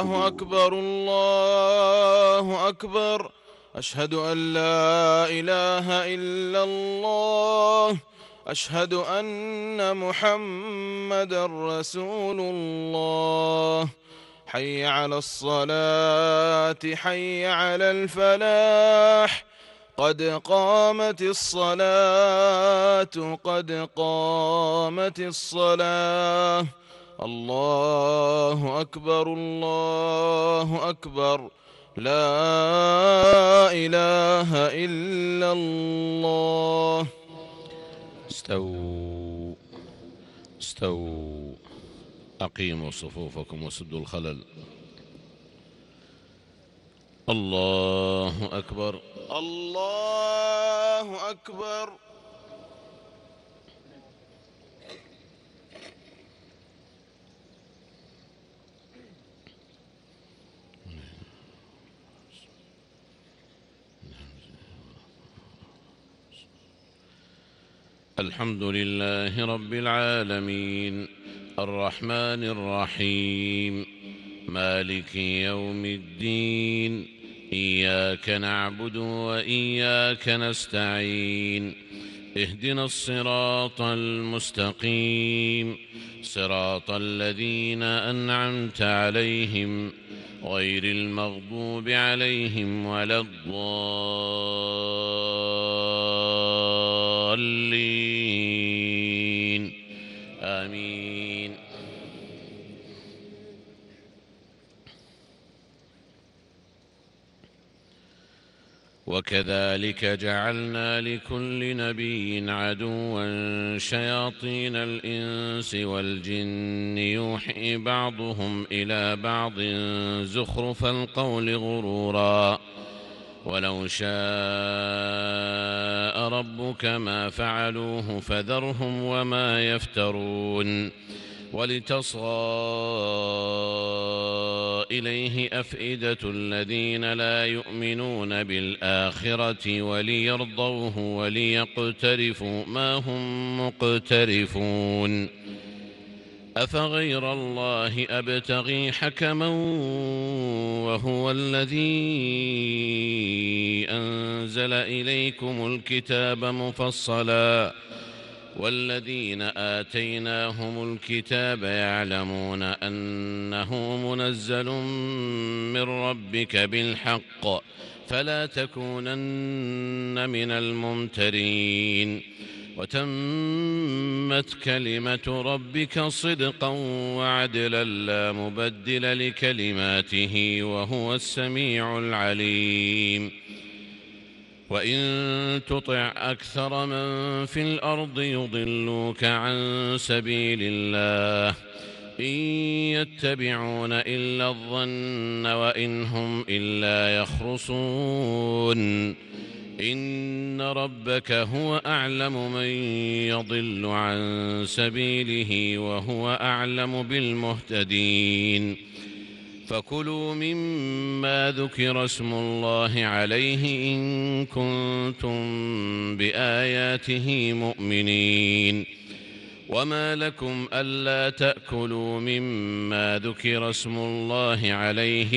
الله أكبر الله أكبر. أشهد أن لا إله إلا الله. أشهد أن محمدًا رسول الله. حي على الصلاة حي على الفلاح. قد قامت الصلاة قد قامت الصلاة. الله أكبر الله أكبر. لا إله إلا الله. استووا استووا. أقيموا صفوفكم وسدوا الخلل. الله أكبر الله أكبر. الحمد لله رب العالمين الرحمن الرحيم مالك يوم الدين. إياك نعبد وإياك نستعين. اهدنا الصراط المستقيم صراط الذين أنعمت عليهم غير المغضوب عليهم ولا الضالين. آمين. وكذلك جعلنا لكل نبي عدوا شياطين الإنس والجن يوحي بعضهم إلى بعض زخرف القول غرورا ولو شاء ربك ما فعلوه فذرهم وما يفترون. ولتصغى إليه أفئدة الذين لا يؤمنون بالآخرة وليرضوه وليقترفوا ما هم مقترفون. أفغير الله أبتغي حكما وهو الذي أنزل إليكم الكتاب مفصلا والذين آتيناهم الكتاب يعلمون أنه منزل من ربك بالحق فلا تكونن من الممترين. وتمت كلمة ربك صدقا وعدلا لا مبدل لكلماته وهو السميع العليم. وإن تطع أكثر من في الأرض يضلوك عن سبيل الله إن يتبعون إلا الظن وإن هم إلا يخرصون. إن ربك هو أعلم من يضل عن سبيله وهو أعلم بالمهتدين. فكلوا مما ذكر اسم الله عليه إن كنتم بآياته مؤمنين. وما لكم ألا تأكلوا مما ذكر اسم الله عليه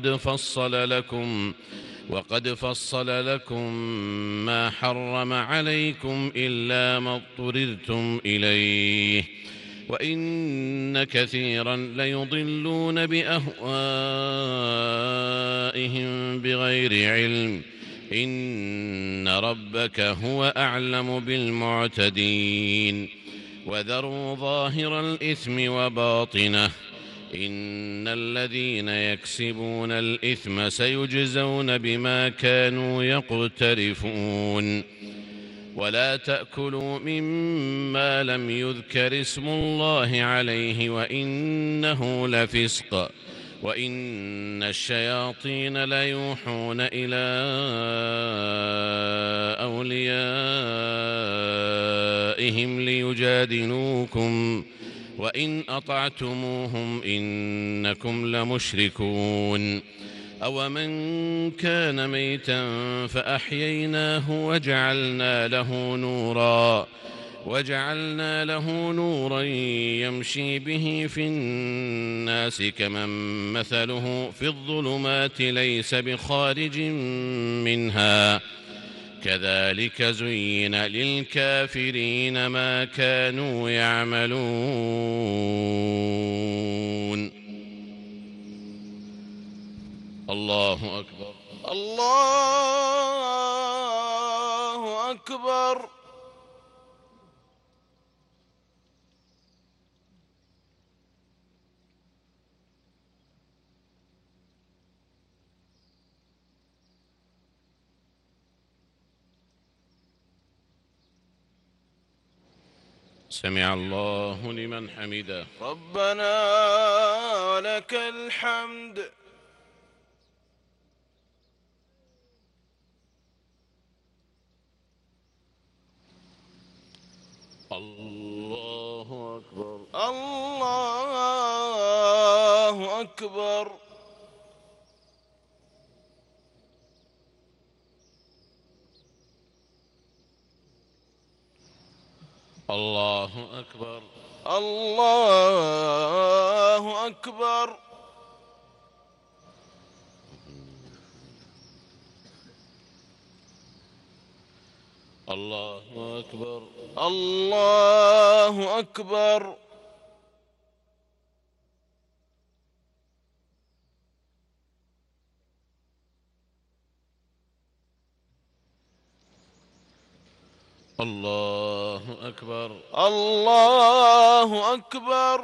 وقد فصل لكم ما حرم عليكم إلا ما اضطررتم إليه. وإن كثيرا ليضلون بأهوائهم بغير علم. إن ربك هو أعلم بالمعتدين. وذروا ظاهر الإثم وباطنه إن الذين يكسبون الإثم سيجزون بما كانوا يقترفون. ولا تأكلوا مما لم يذكر اسم الله عليه وإنه لفسق. وإن الشياطين ليوحون إلى أوليائهم ليجادلوكم وإن أطعتموهم إنكم لمشركون. أومن كان ميتا فأحييناه وجعلنا له نورا وجعلنا له نورا يمشي به في الناس كمن مثله في الظلمات ليس بخارج منها كذلك زين للكافرين ما كانوا يعملون. الله أكبر. الله أكبر. سمع الله لمن حمده. ربنا ولك الحمد. الله أكبر. الله أكبر. الله أكبر. الله أكبر. الله أكبر. الله أكبر. الله أكبر. الله أكبر.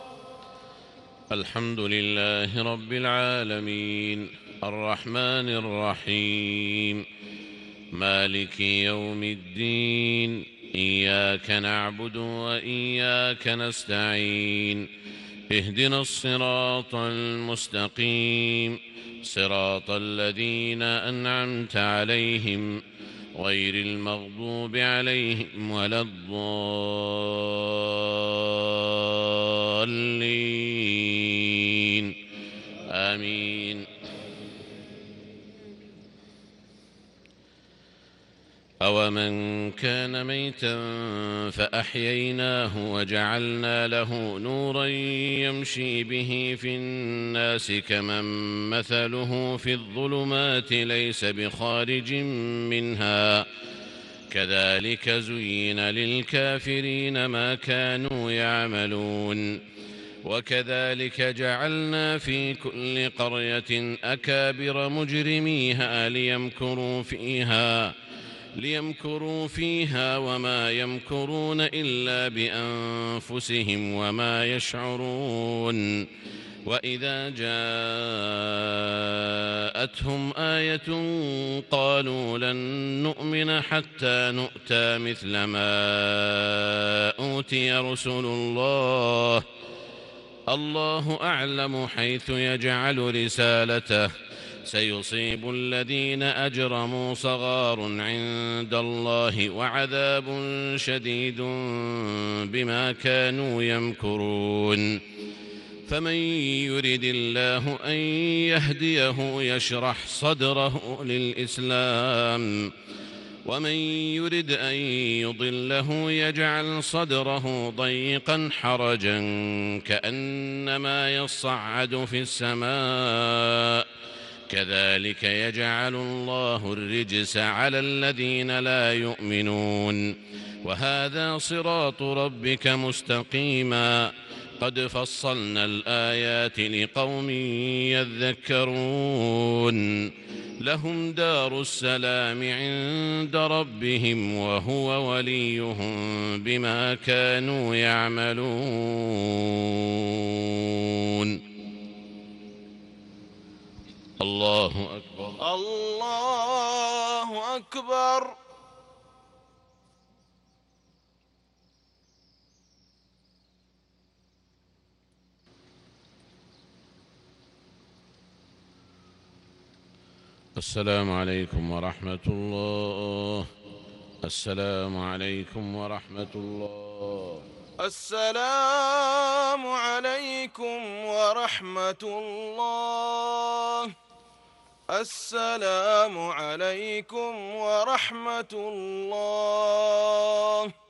الحمد لله رب العالمين الرحمن الرحيم مالك يوم الدين إياك نعبد وإياك نستعين اهدنا الصراط المستقيم صراط الذين أنعمت عليهم غير المغضوب عليهم ولا الضالين آمين. أومن كان ميتا فأحييناه وجعلنا له نورا يمشي به في الناس كمن مثله في الظلمات ليس بخارج منها كذلك زين للكافرين ما كانوا يعملون. وكذلك جعلنا في كل قرية أكابر مجرميها ليمكروا فيها وما يمكرون إلا بأنفسهم وما يشعرون. وإذا جاءتهم آية قالوا لن نؤمن حتى نؤتى مثل ما أوتي رسل الله الله أعلم حيث يجعل رسالته سيصيب الذين أجرموا صغار عند الله وعذاب شديد بما كانوا يمكرون. فمن يرد الله أن يهديه يشرح صدره للإسلام ومن يرد أن يضله يجعل صدره ضيقا حرجا كأنما يصعد في السماء كذلك يجعل الله الرجس على الذين لا يؤمنون. وهذا صراط ربك مستقيما قد فصلنا الآيات لقوم يذكرون. لهم دار السلام عند ربهم وهو وليهم بما كانوا يعملون. الله أكبر. الله أكبر. السلام عليكم ورحمة الله. السلام عليكم ورحمة الله. السلام عليكم ورحمة الله. السلام عليكم ورحمة الله.